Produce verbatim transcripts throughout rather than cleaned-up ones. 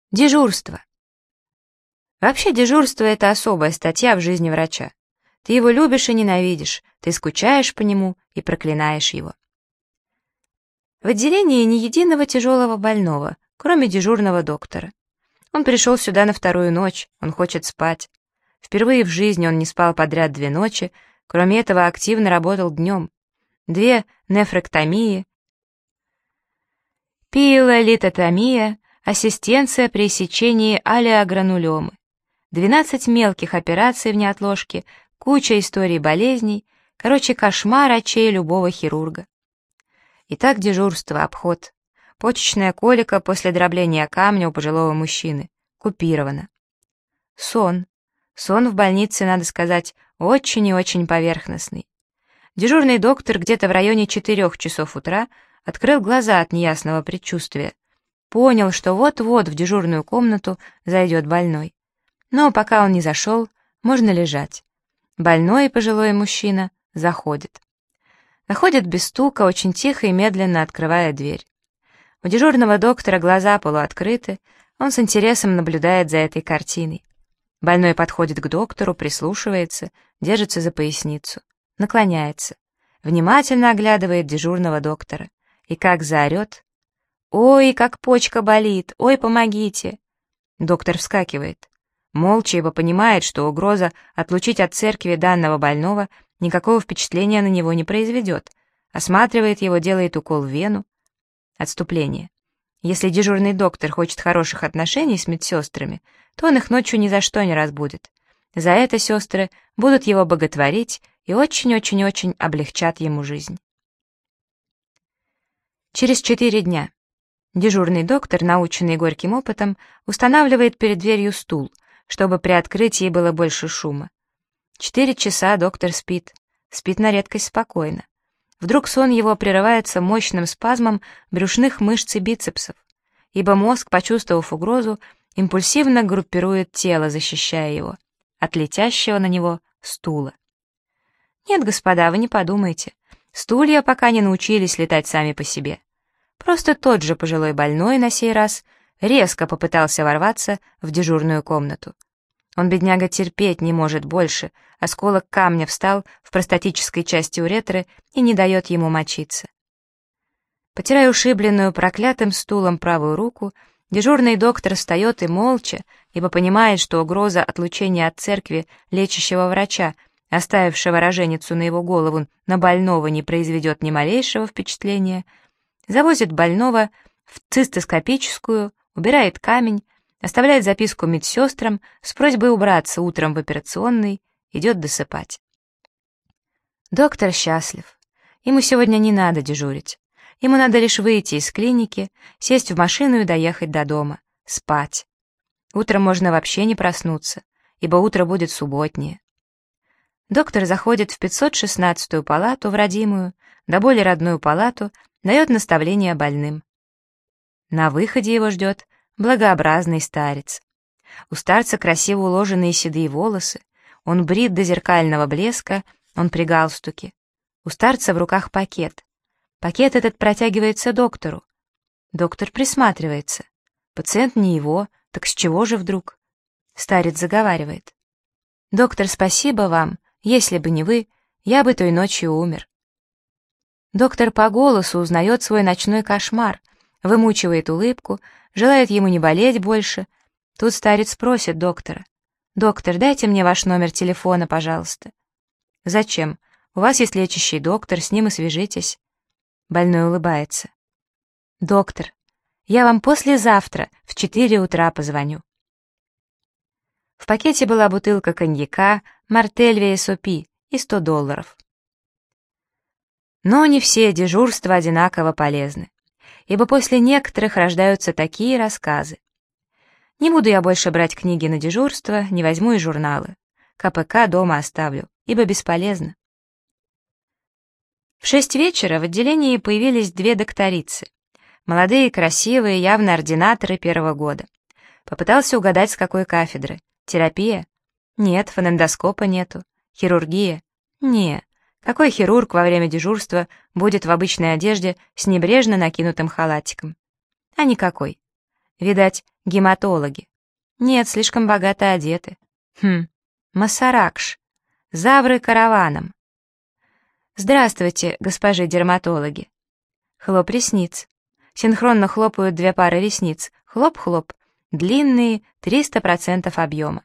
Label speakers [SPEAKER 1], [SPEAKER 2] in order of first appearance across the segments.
[SPEAKER 1] Дежурство. Вообще дежурство — это особая статья в жизни врача. Ты его любишь и ненавидишь, ты скучаешь по нему и проклинаешь его. В отделении ни единого тяжелого больного, кроме дежурного доктора. Он пришел сюда на вторую ночь, он хочет спать. Впервые в жизни он не спал подряд две ночи, кроме этого активно работал днем. Две нефректомии, пиелолитотомия, ассистенция при сечении алеогранулемы, двенадцать мелких операций в неотложке, куча историй болезней, короче, кошмар очей любого хирурга. Итак, дежурство, обход. Почечная колика после дробления камня у пожилого мужчины. Купировано. Сон. Сон в больнице, надо сказать, очень и очень поверхностный. Дежурный доктор где-то в районе четырех часов утра открыл глаза от неясного предчувствия. Понял, что вот-вот в дежурную комнату зайдет больной. Но пока он не зашел, можно лежать. Больной пожилой мужчина заходит. Заходит без стука, очень тихо и медленно открывая дверь. У дежурного доктора глаза полуоткрыты, он с интересом наблюдает за этой картиной. Больной подходит к доктору, прислушивается, держится за поясницу, наклоняется, внимательно оглядывает дежурного доктора и как заорет: «Ой, как почка болит! Ой, помогите!» Доктор вскакивает. Молча, ибо понимает, что угроза отлучить от церкви данного больного никакого впечатления на него не произведет. Осматривает его, делает укол в вену. Отступление. Если дежурный доктор хочет хороших отношений с медсестрами, то он их ночью ни за что не разбудит. За это сестры будут его боготворить и очень-очень-очень облегчат ему жизнь. Через четыре дня. Дежурный доктор, наученный горьким опытом, устанавливает перед дверью стул, чтобы при открытии было больше шума. Четыре часа доктор спит, спит на редкость спокойно. Вдруг сон его прерывается мощным спазмом брюшных мышц и бицепсов, ибо мозг, почувствовав угрозу, импульсивно группирует тело, защищая его от летящего на него стула. Нет, господа, вы не подумайте, стулья пока не научились летать сами по себе. Просто тот же пожилой больной на сей раз резко попытался ворваться в дежурную комнату. Он, бедняга, терпеть не может больше, осколок камня встал в простатической части уретры и не дает ему мочиться. Потирая ушибленную проклятым стулом правую руку, дежурный доктор встает и молча, ибо понимает, что угроза отлучения от церкви лечащего врача, оставившего роженицу на его голову, на больного не произведет ни малейшего впечатления, завозит больного в цистоскопическую, убирает камень, оставляет записку медсестрам с просьбой убраться утром в операционной, идет досыпать. Доктор счастлив. Ему сегодня не надо дежурить. Ему надо лишь выйти из клиники, сесть в машину и доехать до дома, спать. Утром можно вообще не проснуться, ибо утро будет субботнее. Доктор заходит в пятьсот шестнадцатую палату, в родимую, до более родную палату, дает наставления больным. На выходе его ждет благообразный старец. У старца красиво уложенные седые волосы, он брит до зеркального блеска, он при галстуке. У старца в руках пакет. Пакет этот протягивается доктору. Доктор присматривается. Пациент не его, так с чего же вдруг? Старец заговаривает: «Доктор, спасибо вам, если бы не вы, я бы той ночью умер». Доктор по голосу узнает свой ночной кошмар, вымучивает улыбку, желает ему не болеть больше. Тут старец просит доктора: «Доктор, дайте мне ваш номер телефона, пожалуйста». «Зачем? У вас есть лечащий доктор, с ним и свяжитесь». Больной улыбается: «Доктор, я вам послезавтра в четыре утра позвоню». В пакете была бутылка коньяка «Мартель ви эс о пи» и сто долларов. Но не все дежурства одинаково полезны, ибо после некоторых рождаются такие рассказы. Не буду я больше брать книги на дежурство, не возьму и журналы. ка пэ ка дома оставлю, ибо бесполезно. В шесть вечера в отделении появились две докторицы. Молодые, красивые, явно ординаторы первого года. Попытался угадать, с какой кафедры. Терапия? Нет, фонендоскопа нету. Хирургия? Не. Какой хирург во время дежурства будет в обычной одежде с небрежно накинутым халатиком? А никакой. Видать, гематологи. Нет, слишком богато одеты. Хм, Масаракш. Завры караваном. Здравствуйте, госпожи дерматологи. Хлоп ресниц. Синхронно хлопают две пары ресниц. Хлоп-хлоп. Длинные, триста процентов объема.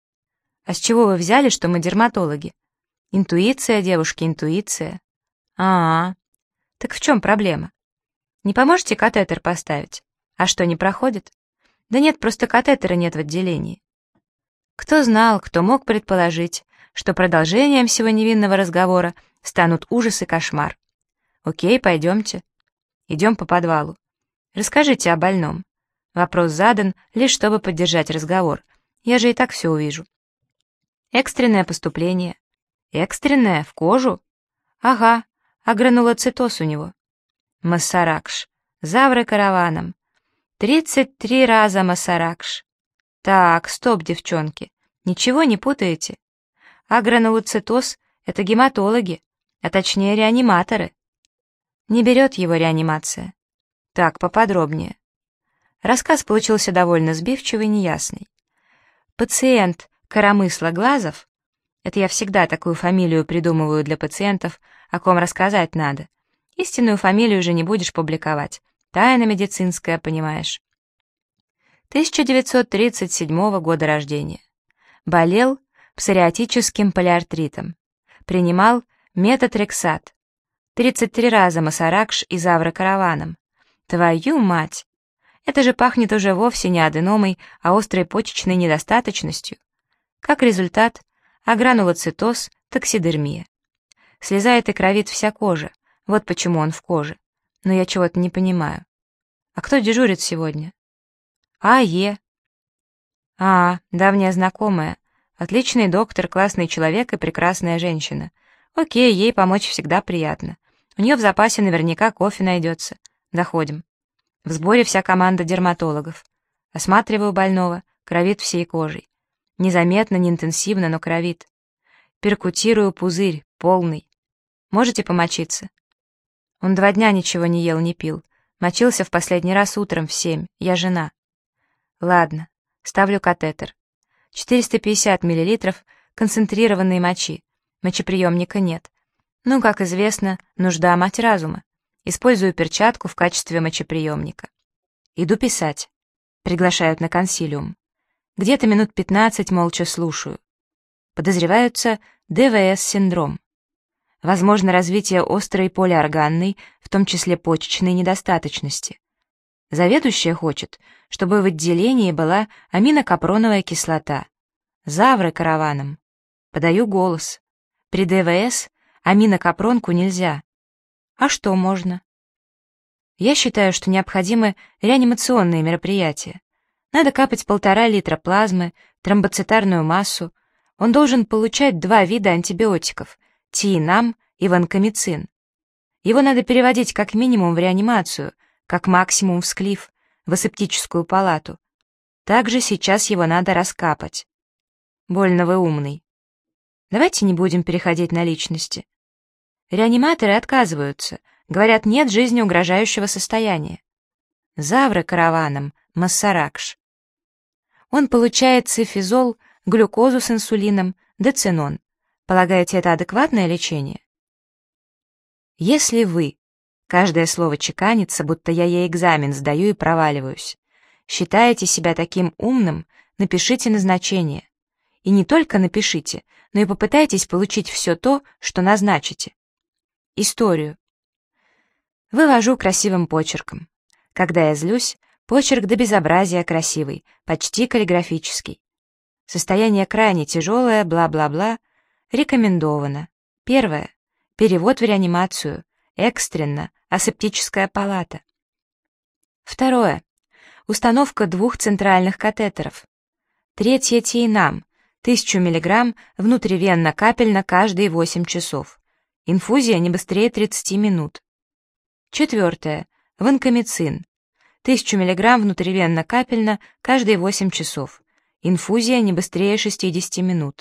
[SPEAKER 1] А с чего вы взяли, что мы дерматологи? Интуиция, девушки, интуиция. А, -а, -а. Так в чем проблема? Не поможете катетер поставить? А что, не проходит? Да нет, просто катетера нет в отделении. Кто знал, кто мог предположить, что продолжением всего невинного разговора станут ужас и кошмар. Окей, пойдемте. Идем по подвалу. Расскажите о больном. Вопрос задан, лишь чтобы поддержать разговор. Я же и так все увижу. Экстренное поступление. Экстренное? В кожу? Ага, а гранулоцитоз у него. Масаракш. Завры караваном. Тридцать три раза Масаракш. Так, стоп, девчонки. Ничего не путаете? А гранулоцитоз — это гематологи, а точнее реаниматоры. Не берет его реанимация. Так, поподробнее. Рассказ получился довольно сбивчивый и неясный. Пациент Коромысло-Глазов, это я всегда такую фамилию придумываю для пациентов, о ком рассказать надо. Истинную фамилию же не будешь публиковать. Тайна медицинская, понимаешь. тысяча девятьсот тридцать седьмого года рождения. Болел псориатическим полиартритом. Принимал метотрексат. тридцать три раза Масаракш и Завры караваном. Твою мать! Это же пахнет уже вовсе не аденомой, а острой почечной недостаточностью. Как результат, агранулоцитоз, токсидермия. Слезает и кровит вся кожа, вот почему он в коже. Но я чего-то не понимаю. А кто дежурит сегодня? А, Е. А, давняя знакомая. Отличный доктор, классный человек и прекрасная женщина. Окей, ей помочь всегда приятно. У нее в запасе наверняка кофе найдется. Заходим. В сборе вся команда дерматологов. Осматриваю больного, кровит всей кожей. Незаметно, не интенсивно, но кровит. Перкутирую пузырь, полный. Можете помочиться? Он два дня ничего не ел, не пил. Мочился в последний раз утром в семь. Я жена. Ладно, ставлю катетер. четыреста пятьдесят миллилитров концентрированной мочи. Мочеприемника нет. Ну, как известно, нужда мать разума. Использую перчатку в качестве мочеприемника. Иду писать. Приглашают на консилиум. Где-то минут пятнадцать молча слушаю. Подозреваются ДВС-синдром. Возможно развитие острой полиорганной, в том числе почечной недостаточности. Заведующая хочет, чтобы в отделении была аминокапроновая кислота. Завры караваном. Подаю голос. При ДВС аминокапронку нельзя. А что можно? Я считаю, что необходимы реанимационные мероприятия. Надо капать полтора литра плазмы, тромбоцитарную массу. Он должен получать два вида антибиотиков — тиинам и ванкомицин. Его надо переводить как минимум в реанимацию, как максимум в склиф, в асептическую палату. Также сейчас его надо раскапать. Больно вы умный. Давайте не будем переходить на личности. Реаниматоры отказываются, говорят, нет жизнеугрожающего состояния. Завры караваном, Масаракш. Он получает цифизол, глюкозу с инсулином, децинон. Полагаете, это адекватное лечение? Если вы, каждое слово чеканится, будто я ей экзамен сдаю и проваливаюсь, считаете себя таким умным, напишите назначение. И не только напишите, но и попытайтесь получить все то, что назначите. Историю. Вывожу красивым почерком. Когда я злюсь, почерк до безобразия красивый, почти каллиграфический. Состояние крайне тяжелое, бла-бла-бла. Рекомендовано. Первое. Перевод в реанимацию. Экстренно. Асептическая палата. Второе. Установка двух центральных катетеров. Третье. тиинам. тысячу миллиграмм внутривенно-капельно каждые восемь часов. Инфузия не быстрее тридцати минут. Четвертое. Ванкомицин. тысячу миллиграмм внутривенно-капельно каждые восемь часов. Инфузия не быстрее шестидесяти минут.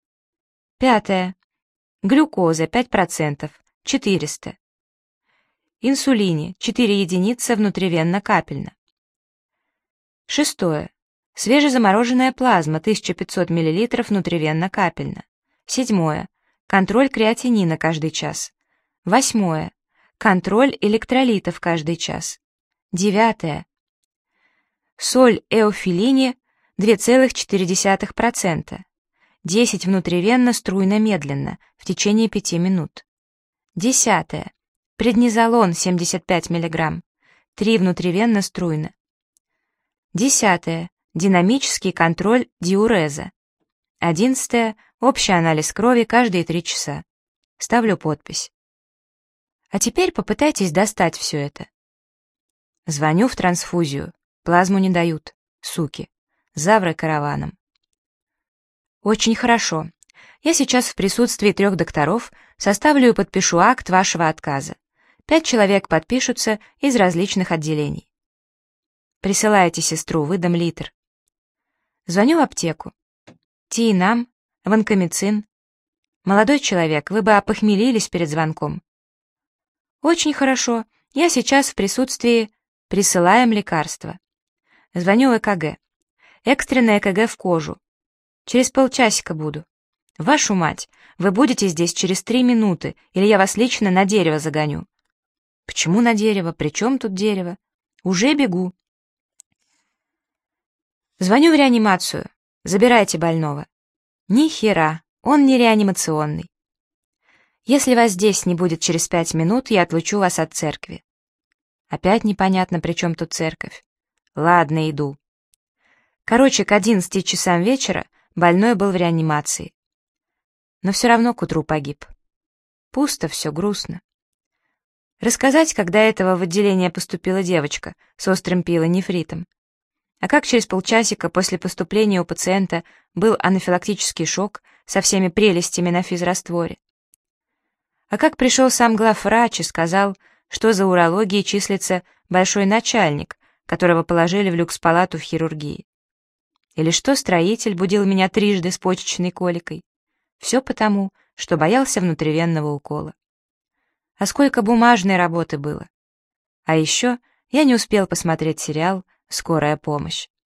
[SPEAKER 1] Пятое. Глюкоза пять процентов. четыреста. Инсулине четыре единицы внутривенно-капельно. Шестое. Свежезамороженная плазма тысяча пятьсот миллилитров внутривенно-капельно. Седьмое. Контроль креатинина каждый час. Восьмое. Контроль электролитов каждый час. Девятое. Соль эофилини два целых четыре десятых процента. десять внутривенно струйно медленно в течение пяти минут. Десятое. Преднизолон семьдесят пять миллиграмм. три внутривенно струйно. Десятое. Динамический контроль диуреза. Одиннадцатое. Общий анализ крови каждые три часа. Ставлю подпись. А теперь попытайтесь достать все это. Звоню в трансфузию. Плазму не дают. Суки. Завры караваном. Очень хорошо. Я сейчас в присутствии трех докторов составлю и подпишу акт вашего отказа. Пять человек подпишутся из различных отделений. Присылайте сестру, выдам литр. Звоню в аптеку. Тиинам, ванкомицин. Молодой человек, вы бы опохмелились перед звонком. Очень хорошо. Я сейчас в присутствии... Присылаем лекарства. Звоню в ЭКГ. Экстренное ЭКГ в кожу. Через полчасика буду. Вашу мать, вы будете здесь через три минуты, или я вас лично на дерево загоню. Почему на дерево? При чем тут дерево? Уже бегу. Звоню в реанимацию. Забирайте больного. Ни хера, он не реанимационный. Если вас здесь не будет через пять минут, я отлучу вас от церкви. Опять непонятно, при чем тут церковь. Ладно, иду. Короче, к одиннадцати часам вечера больной был в реанимации. Но все равно к утру погиб. Пусто все, грустно. Рассказать, когда этого в отделение поступила девочка с острым пилонефритом. А как через полчасика после поступления у пациента был анафилактический шок со всеми прелестями на физрастворе. А как пришел сам главврач и сказал, что за урологией числится большой начальник, которого положили в люкс-палату в хирургии. Или что строитель будил меня трижды с почечной коликой. Все потому, что боялся внутривенного укола. А сколько бумажной работы было. А еще я не успел посмотреть сериал «Скорая помощь».